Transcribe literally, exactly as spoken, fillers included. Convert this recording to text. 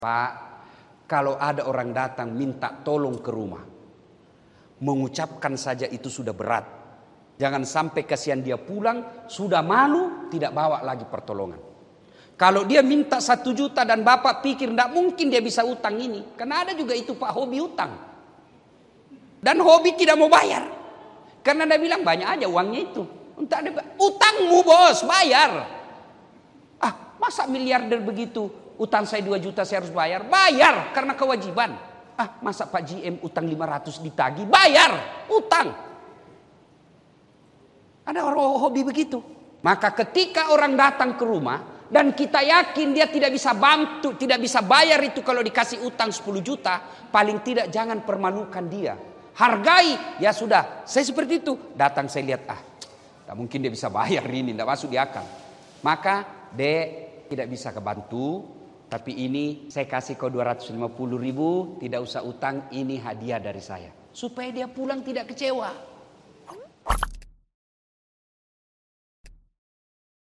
Pak, kalau ada orang datang minta tolong ke rumah, mengucapkan saja itu sudah berat. Jangan sampai kasihan dia pulang, sudah malu, tidak bawa lagi pertolongan. Kalau dia minta satu juta dan bapak pikir tidak mungkin dia bisa utang ini. Karena ada juga itu Pak, hobi utang. Dan hobi tidak mau bayar. Karena dia bilang banyak aja uangnya itu. Entah ada, utangmu bos, bayar. Ah, masa miliarder begitu? Utang saya dua juta saya harus bayar. Bayar karena kewajiban. Ah, masa Pak G M utang lima ratus ditagih? Bayar, utang. Ada orang hobi begitu. Maka ketika orang datang ke rumah dan kita yakin dia tidak bisa bantu, tidak bisa bayar itu kalau dikasih utang sepuluh juta, paling tidak jangan permalukan dia. Hargai, ya sudah. Saya seperti itu. Datang saya lihat, ah, tak mungkin dia bisa bayar ini, tidak masuk di akal. Maka Dek, tidak bisa kebantu. Tapi ini saya kasih kau dua ratus lima puluh ribu, tidak usah utang, ini hadiah dari saya. Supaya dia pulang tidak kecewa.